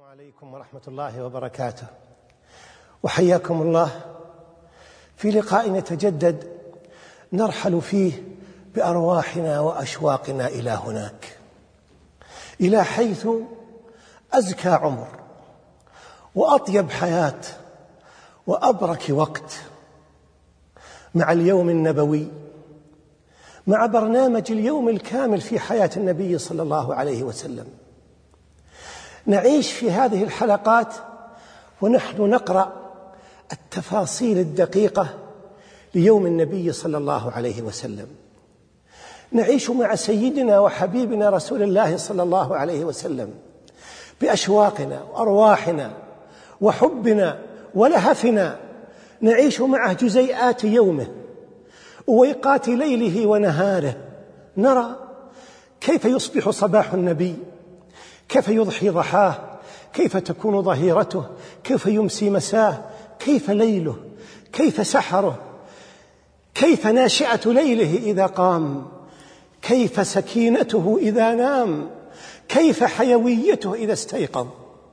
عليكم ورحمة الله وبركاته، وحياكم الله في لقاء يتجدد نرحل فيه بأرواحنا وأشواقنا إلى هناك، إلى حيث أزكى عمر وأطيب حياة وأبرك وقت، مع اليوم النبوي، مع برنامج اليوم الكامل في حياة النبي صلى الله عليه وسلم. نعيش في هذه الحلقات ونحن نقرأ التفاصيل الدقيقة ليوم النبي صلى الله عليه وسلم. نعيش مع سيدنا وحبيبنا رسول الله صلى الله عليه وسلم بأشواقنا وأرواحنا وحبنا ولهفنا، نعيش معه جزيئات يومه وويقات ليله ونهاره، نرى كيف يصبح صباح النبي، كيف يضحي ضحاه، كيف تكون ظهيرته، كيف يمسي مساه، كيف ليله، كيف سحره، كيف ناشئة ليله إذا قام، كيف سكينته إذا نام، كيف حيويته إذا استيقظ.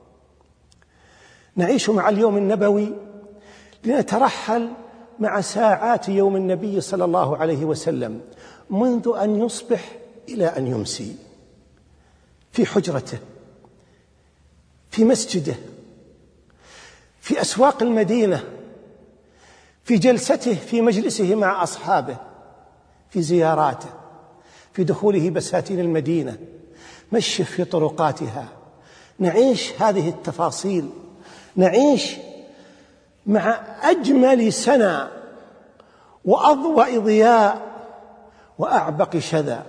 نعيش مع اليوم النبوي لنترحل مع ساعات يوم النبي صلى الله عليه وسلم منذ أن يصبح إلى أن يمسي، في حجرته، في مسجده، في أسواق المدينة، في جلسته، في مجلسه مع أصحابه، في زياراته، في دخوله بساتين المدينة، مشيه في طرقاتها. نعيش هذه التفاصيل، نعيش مع أجمل سنة وأضوأ ضياء وأعبق شذا.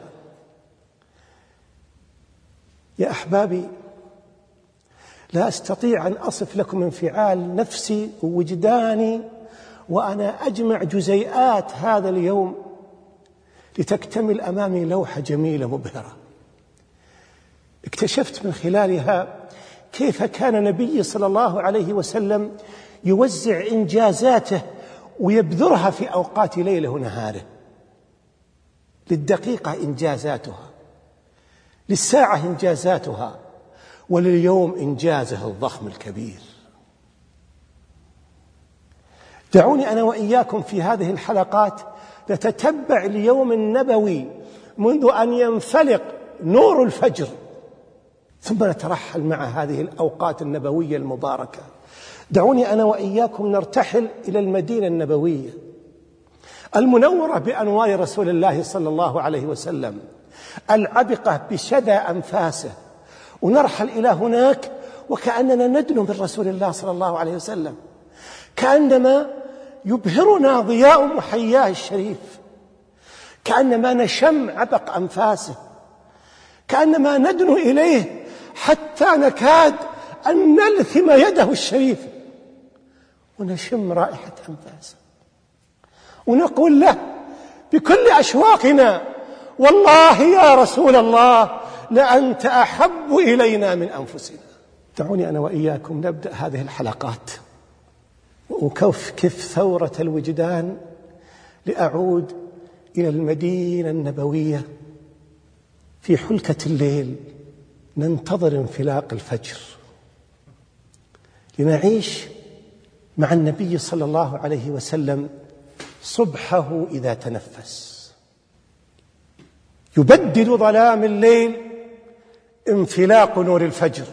يا أحبابي، لا أستطيع أن أصف لكم انفعال نفسي ووجداني وأنا أجمع جزيئات هذا اليوم لتكتمل أمامي لوحة جميلة مبهرة. اكتشفت من خلالها كيف كان نبي صلى الله عليه وسلم يوزع إنجازاته ويبذرها في أوقات ليله ونهاره، للدقيقة إنجازاتها، للساعة إنجازاتها، ولليوم إنجازه الضخم الكبير. دعوني أنا وإياكم في هذه الحلقات نتتبع اليوم النبوي منذ أن ينفلق نور الفجر، ثم نترحل مع هذه الأوقات النبوية المباركة. دعوني أنا وإياكم نرتحل إلى المدينة النبوية المنورة بأنوار رسول الله صلى الله عليه وسلم، العبقة بشدى أنفاسه، ونرحل إلى هناك وكأننا ندنو من رسول الله صلى الله عليه وسلم، كأنما يبهرنا ضياء محياه الشريف، كأنما نشم عبق أنفاسه، كأنما ندنو إليه حتى نكاد أن نلثم يده الشريفة ونشم رائحة أنفاسه، ونقول له بكل أشواقنا: والله يا رسول الله لأنت أحب إلينا من أنفسنا. دعوني أنا وإياكم نبدأ هذه الحلقات وأكفكف ثورة الوجدان لأعود إلى المدينة النبوية في حلكة الليل، ننتظر انفلاق الفجر لنعيش مع النبي صلى الله عليه وسلم صبحه إذا تنفس. يبدد ظلام الليل انفلاق نور الفجر،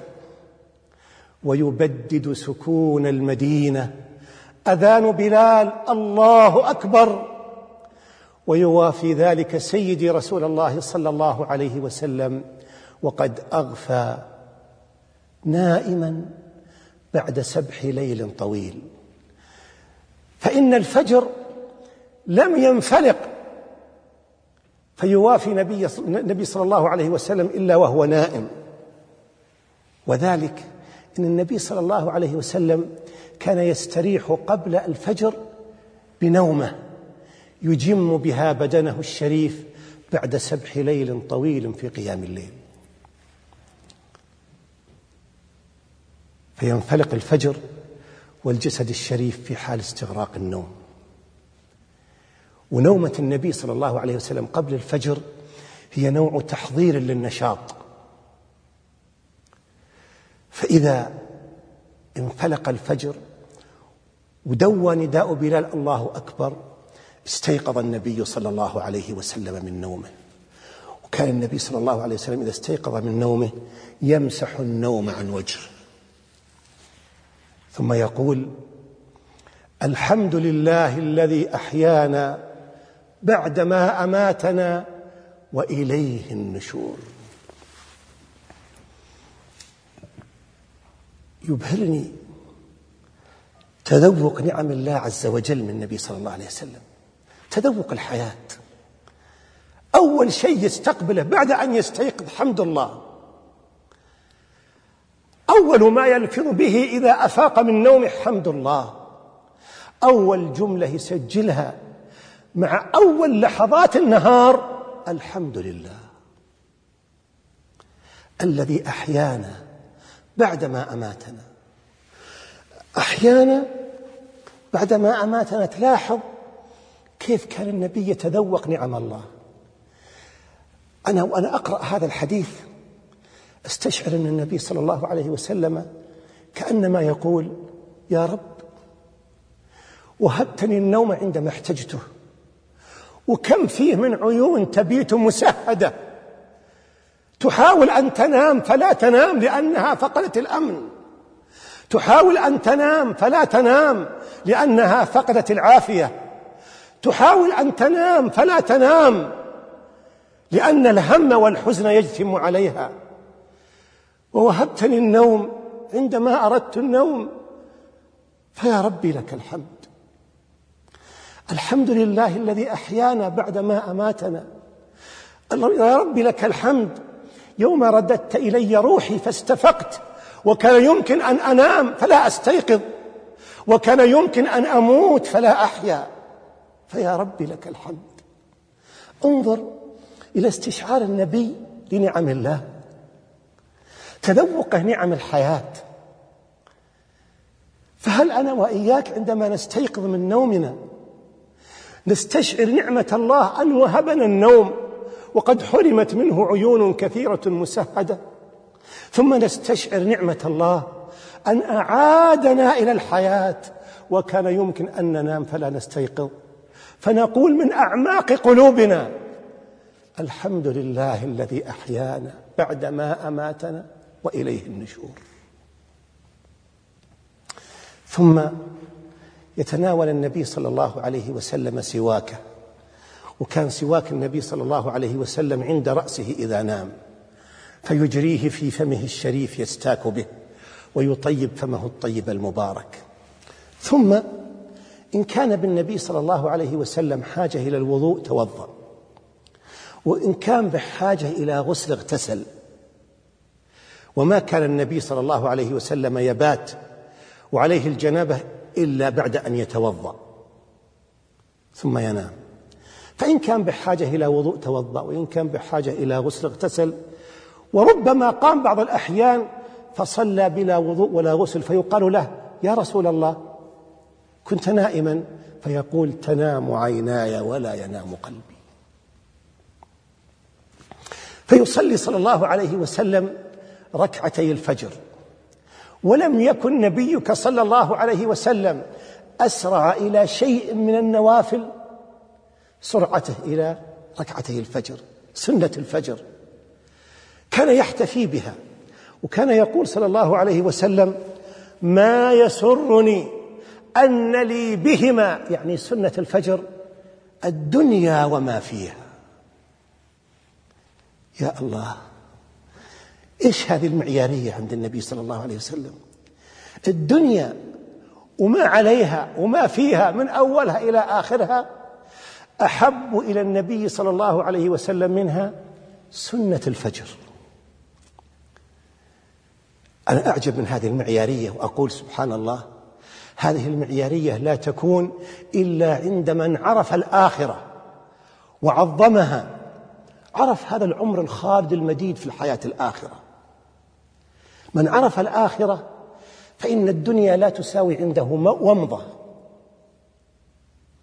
ويبدد سكون المدينة أذان بلال الله أكبر، ويوافي ذلك سيدي رسول الله صلى الله عليه وسلم وقد أغفى نائما بعد سبح ليل طويل. فإن الفجر لم ينفلق فيوافي النبي صلى الله عليه وسلم إلا وهو نائم، وذلك أن النبي صلى الله عليه وسلم كان يستريح قبل الفجر بنومه يجم بها بدنه الشريف بعد سبح ليل طويل في قيام الليل. فينفلق الفجر والجسد الشريف في حال استغراق النوم. ونومة النبي صلى الله عليه وسلم قبل الفجر هي نوع تحضير للنشاط، فإذا انفلق الفجر ودوى نداء بلال الله أكبر، استيقظ النبي صلى الله عليه وسلم من نومه. وكان النبي صلى الله عليه وسلم إذا استيقظ من نومه يمسح النوم عن وجهه ثم يقول: الحمد لله الذي أحيانا بعدما أماتنا وإليه النشور. يبهرني تذوق نعم الله عز وجل من النبي صلى الله عليه وسلم، تذوق الحياة. أول شيء يستقبله بعد أن يستيقظ حمد الله، أول ما يلفظ به إذا أفاق من نومه حمد الله، أول جملة يسجلها مع أول لحظات النهار: الحمد لله الذي أحيانا بعدما أماتنا. أحيانا بعدما أماتنا. تلاحظ كيف كان النبي يتذوق نعم الله. وأنا أقرأ هذا الحديث استشعر أن النبي صلى الله عليه وسلم كأنما يقول: يا رب وهبتني النوم عندما احتجته، وكم فيه من عيون تبيت مسهدة تحاول أن تنام فلا تنام لأنها فقدت الأمن، تحاول أن تنام فلا تنام لأنها فقدت العافية، تحاول أن تنام فلا تنام لأن الهم والحزن يجتم عليها. ووهبتني النوم عندما أردت النوم، فيا ربي لك الحمد. الحمد لله الذي أحيانا بعدما أماتنا. يا ربي لك الحمد يوم رددت إلي روحي فاستفقت، وكان يمكن أن أنام فلا أستيقظ، وكان يمكن أن أموت فلا أحيا، فيا ربي لك الحمد. انظر إلى استشعار النبي لنعم الله، تذوقه نعم الحياة. فهل أنا وإياك عندما نستيقظ من نومنا نستشعر نعمة الله أن وهبنا النوم وقد حرمت منه عيون كثيرة مسهدة، ثم نستشعر نعمة الله أن أعادنا إلى الحياة وكان يمكن أن ننام فلا نستيقظ، فنقول من أعماق قلوبنا: الحمد لله الذي أحيانا بعدما أماتنا وإليه النشور. ثم يتناول النبي صلى الله عليه وسلم سواكه، وكان سواك النبي صلى الله عليه وسلم عند رأسه إذا نام، فيجريه في فمه الشريف يستاك به ويطيب فمه الطيب المبارك. ثم إن كان بالنبي صلى الله عليه وسلم حاجة إلى الوضوء توضأ، وإن كان بحاجة إلى غسل اغتسل. وما كان النبي صلى الله عليه وسلم يبات وعليه الجنابة إلا بعد أن يتوضأ ثم ينام. فإن كان بحاجة إلى وضوء توضأ، وإن كان بحاجة إلى غسل اغتسل، وربما قام بعض الأحيان فصلى بلا وضوء ولا غسل، فيقال له: يا رسول الله كنت نائما؟ فيقول: تنام عيناي ولا ينام قلبي. فيصلي صلى الله عليه وسلم ركعتي الفجر، ولم يكن نبيك صلى الله عليه وسلم أسرع إلى شيء من النوافل سرعته إلى ركعتي الفجر، سنة الفجر كان يحتفي بها. وكان يقول صلى الله عليه وسلم: ما يسرني أن لي بهما، يعني سنة الفجر، الدنيا وما فيها. يا الله، إيش هذه المعيارية عند النبي صلى الله عليه وسلم؟ الدنيا وما عليها وما فيها من أولها إلى آخرها أحب إلى النبي صلى الله عليه وسلم منها سنة الفجر. أنا أعجب من هذه المعيارية وأقول: سبحان الله، هذه المعيارية لا تكون إلا عند من عرف الآخرة وعظمها، عرف هذا العمر الخالد المديد في الحياة الآخرة. من عرف الآخرة فإن الدنيا لا تساوي عنده ومضة.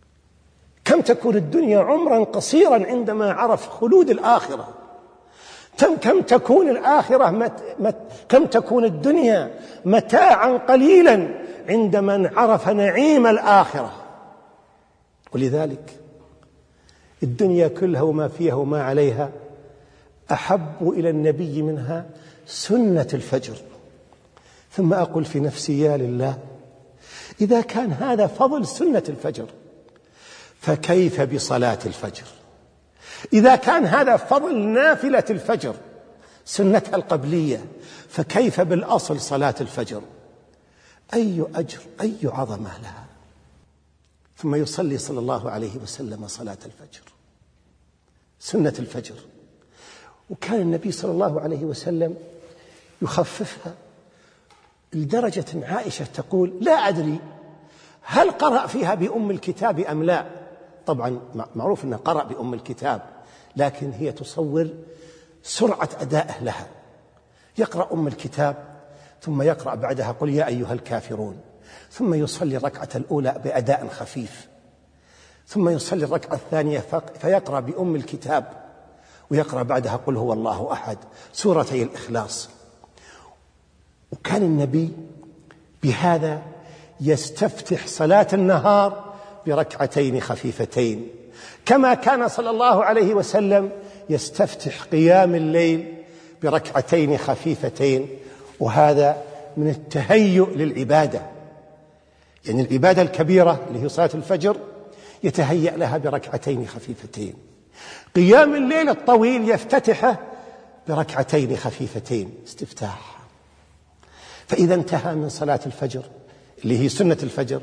كم تكون الدنيا عمرا قصيرا عندما عرف خلود الآخرة، كم تكون الآخرة كم تكون الدنيا متاعا قليلا عند من عرف نعيم الآخرة. ولذلك الدنيا كلها وما فيها وما عليها أحب إلى النبي منها سنة الفجر. ثم أقول في نفسي يا لله، إذا كان هذا فضل سنة الفجر فكيف بصلاة الفجر؟ إذا كان هذا فضل نافلة الفجر سنتها القبلية فكيف بالأصل صلاة الفجر؟ أي أجر، أي عظمة لها. ثم يصلي صلى الله عليه وسلم صلاة الفجر، سنة الفجر. وكان النبي صلى الله عليه وسلم يخففها لدرجة عائشة تقول لا أدري هل قرأ فيها بأم الكتاب أم لا. طبعا معروف أنه قرأ بأم الكتاب، لكن هي تصور سرعة أدائه لها. يقرأ أم الكتاب ثم يقرأ بعدها قل يا أيها الكافرون، ثم يصلي الركعة الأولى بأداء خفيف، ثم يصلي الركعة الثانية فيقرأ بأم الكتاب ويقرأ بعدها قل هو الله أحد، سورتي الإخلاص. وكان النبي بهذا يستفتح صلاة النهار بركعتين خفيفتين، كما كان صلى الله عليه وسلم يستفتح قيام الليل بركعتين خفيفتين. وهذا من التهيؤ للعبادة، يعني العبادة الكبيرة اللي هي صلاة الفجر يتهيأ لها بركعتين خفيفتين. قيام الليل الطويل يفتتحه بركعتين خفيفتين استفتاح. فإذا انتهى من صلاة الفجر اللي هي سنة الفجر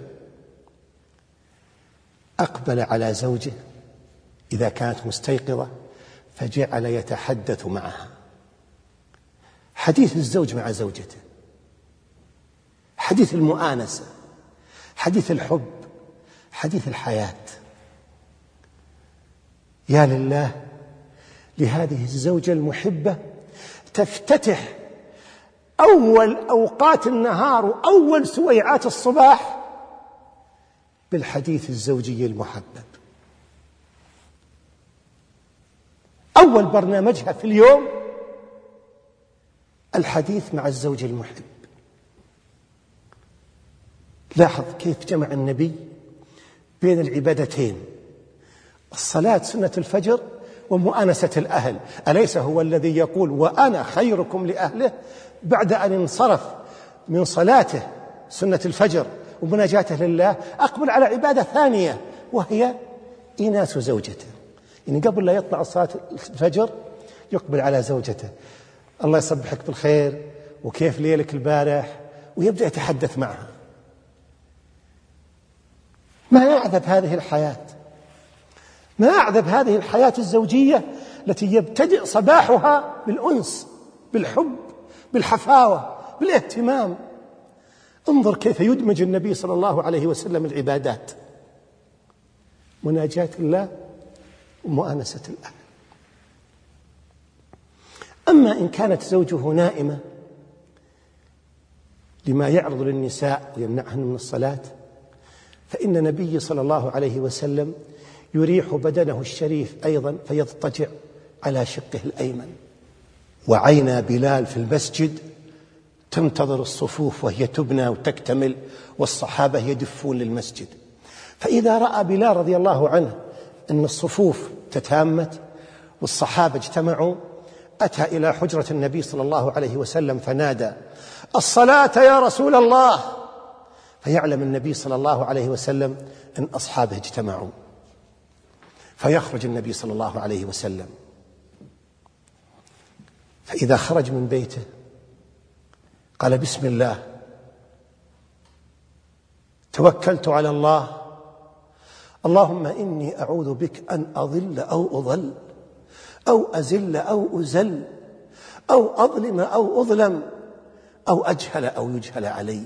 أقبل على زوجه إذا كانت مستيقظة فجعل يتحدث معها. حديث الزوج مع زوجته، حديث المؤانسة، حديث الحب، حديث الحياة. يا لله لهذه الزوجة المحبة تفتتح أول أوقات النهار وأول سويعات الصباح بالحديث الزوجي المحبب. أول برنامجها في اليوم الحديث مع الزوج المحب. لاحظ كيف جمع النبي بين العبادتين، الصلاة سنة الفجر ومؤانسة الأهل. أليس هو الذي يقول وأنا خيركم لأهله بعد أن انصرف من صلاته سنة الفجر ومناجاته لله أقبل على عبادة ثانية وهي إيناس زوجته. يعني قبل لا يطلع صلاة الفجر يقبل على زوجته، الله يصبحك بالخير وكيف ليلك البارح، ويبدأ يتحدث معها. ما أعذب هذه الحياة، ما أعذب هذه الحياة الزوجية التي يبتدئ صباحها بالأنس، بالحب، بالحفاوة، بالاهتمام. انظر كيف يدمج النبي صلى الله عليه وسلم العبادات، مناجاة الله ومؤانسة الأهل. أما إن كانت زوجه نائمة لما يعرض للنساء ويمنعهن من الصلاة، فإن النبي صلى الله عليه وسلم يريح بدنه الشريف أيضا فيضطجع على شقه الأيمن. وعينا بلال في المسجد تنتظر الصفوف وهي تبنى وتكتمل والصحابة يدفون للمسجد. فإذا رأى بلال رضي الله عنه أن الصفوف تتامت والصحابة اجتمعوا أتى إلى حجرة النبي صلى الله عليه وسلم فنادى الصلاة يا رسول الله، فيعلم النبي صلى الله عليه وسلم أن أصحابه اجتمعوا، فيخرج النبي صلى الله عليه وسلم. فإذا خرج من بيته قال بسم الله توكلت على الله، اللهم إني أعوذ بك أن أضل أو أضل أو أزل أو أزل أو أظلم أو أظلم أو أجهل أو يجهل علي.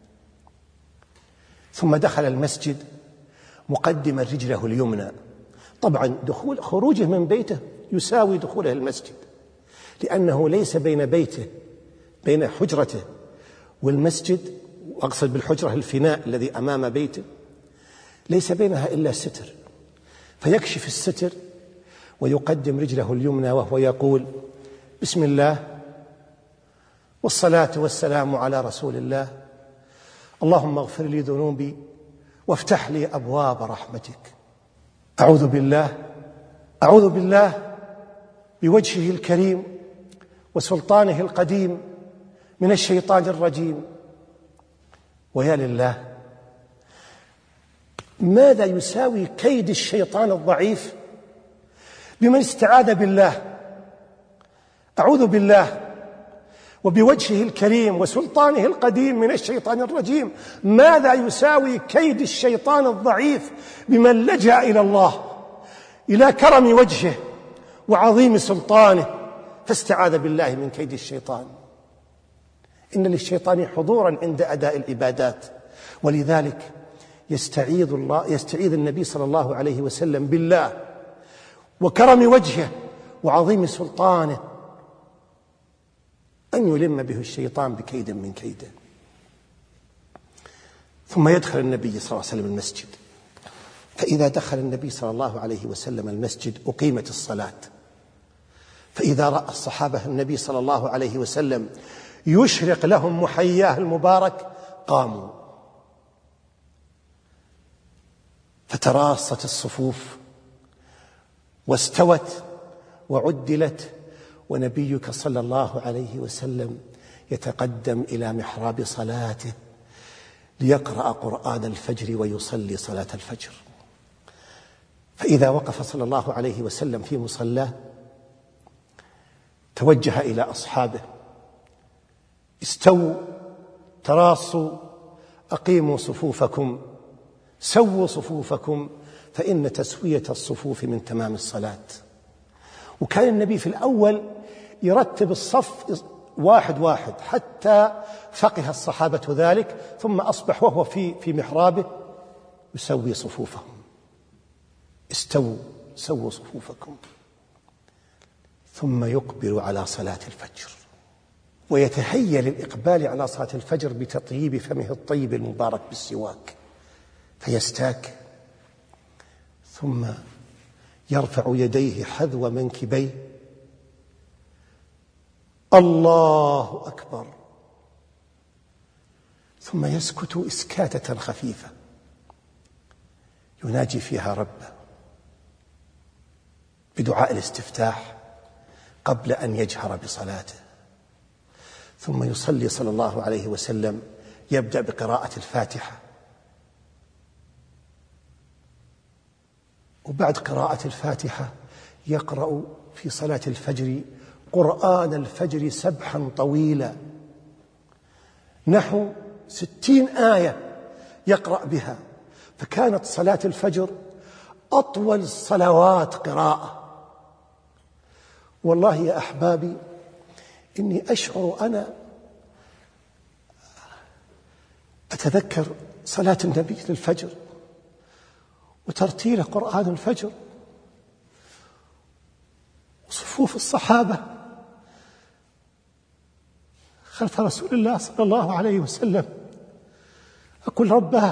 ثم دخل المسجد مقدما رجله اليمنى. طبعا خروجه من بيته يساوي دخوله المسجد، لأنه ليس بين بيته بين حجرته والمسجد، وأقصد بالحجرة الفناء الذي أمام بيته، ليس بينها إلا ستر، فيكشف الستر ويقدم رجله اليمنى وهو يقول بسم الله والصلاة والسلام على رسول الله. اللهم اغفر لي ذنوبي وافتح لي أبواب رحمتك. أعوذ بالله بوجهه الكريم وسلطانه القديم من الشيطان الرجيم. ويا لله، ماذا يساوي كيد الشيطان الضعيف بمن استعاذ بالله؟ أعوذ بالله وبوجهه الكريم وسلطانه القديم من الشيطان الرجيم. ماذا يساوي كيد الشيطان الضعيف بمن لجأ إلى الله، إلى كرم وجهه وعظيم سلطانه، فاستعاذ بالله من كيد الشيطان. إن للشيطان حضورا عند أداء العبادات، ولذلك يستعيذ النبي صلى الله عليه وسلم بالله وكرم وجهه وعظيم سلطانه أن يلم به الشيطان بكيد من كيده. ثم يدخل النبي صلى الله عليه وسلم المسجد، فإذا دخل النبي صلى الله عليه وسلم المسجد أقيمت الصلاة، فإذا رأى الصحابة النبي صلى الله عليه وسلم يشرق لهم محياه المبارك قاموا، فتراصت الصفوف واستوت وعدلت، ونبيك صلى الله عليه وسلم يتقدم إلى محراب صلاته ليقرأ قرآن الفجر ويصلي صلاة الفجر. فإذا وقف صلى الله عليه وسلم في مصلاه توجه إلى أصحابه: استووا، تراصوا، أقيموا صفوفكم، سووا صفوفكم، فإن تسوية الصفوف من تمام الصلاة. وكان النبي في الأول يرتب الصف واحد واحد حتى فقه الصحابة ذلك، ثم أصبح وهو في محرابه يسوي صفوفهم: استووا، سووا صفوفكم، ثم يقبل على صلاة الفجر ويتهيأ للإقبال على صلاة الفجر بتطيب فمه الطيب المبارك بالسواك، فيستاك ثم يرفع يديه حذو منكبيه: الله أكبر، ثم يسكت إسكاتة خفيفة يناجي فيها ربه بدعاء الاستفتاح قبل أن يجهر بصلاته. ثم يصلي صلى الله عليه وسلم، يبدأ بقراءة الفاتحة، وبعد قراءة الفاتحة يقرأ في صلاة الفجر قرآن الفجر سبحا طويلا نحو 60 آية يقرأ بها، فكانت صلاة الفجر أطول الصلوات قراءة. والله يا أحبابي إني أشعر أنا أتذكر صلاة النبي للفجر وترتيل قرآن الفجر وصفوف الصحابة خلف رسول الله صلى الله عليه وسلم. أقول رباه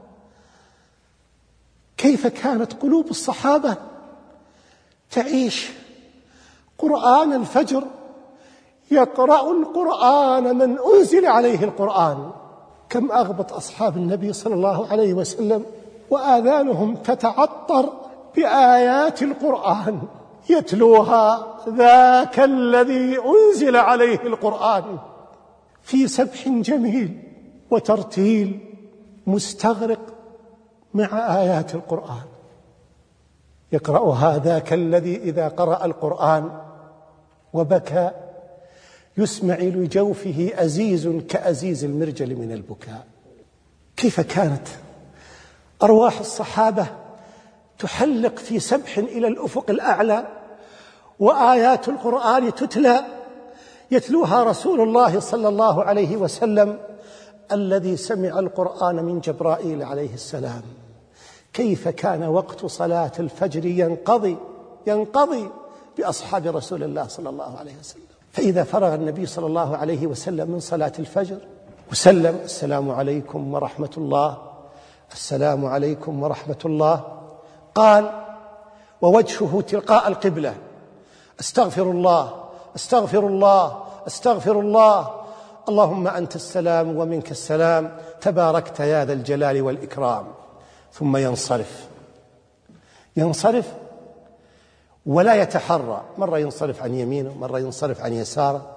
كيف كانت قلوب الصحابة تعيش قرآن الفجر، يقرأ القرآن من أنزل عليه القرآن. كم أغبط أصحاب النبي صلى الله عليه وسلم وآذانهم تتعطر بآيات القرآن يتلوها ذاك الذي أنزل عليه القرآن في سبح جميل وترتيل مستغرق مع آيات القرآن. يقرأها ذاك الذي إذا قرأ القرآن وبكى يسمع لجوفه أزيز كأزيز المرجل من البكاء. كيف كانت أرواح الصحابة تحلق في سبح إلى الأفق الأعلى، وآيات القرآن تتلى يتلوها رسول الله صلى الله عليه وسلم الذي سمع القرآن من جبرائيل عليه السلام. كيف كان وقت صلاة الفجر ينقضي بأصحاب رسول الله صلى الله عليه وسلم. فإذا فرغ النبي صلى الله عليه وسلم من صلاة الفجر وسلم: السلام عليكم ورحمة الله، السلام عليكم ورحمة الله، قال ووجهه تلقاء القبلة: استغفر الله استغفر الله استغفر الله، اللهم أنت السلام ومنك السلام، تباركت يا ذا الجلال والإكرام. ثم ينصرف ولا يتحرى، مرة ينصرف عن يمينه مرة ينصرف عن يساره.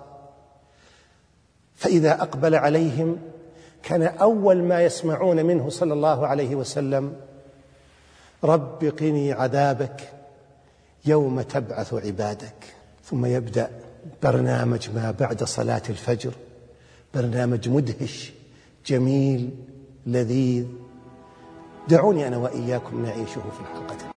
فإذا أقبل عليهم كان أول ما يسمعون منه صلى الله عليه وسلم: رب قني عذابك يوم تبعث عبادك. ثم يبدأ برنامج ما بعد صلاة الفجر، برنامج مدهش جميل لذيذ. دعوني أنا وإياكم نعيشه في الحلقة.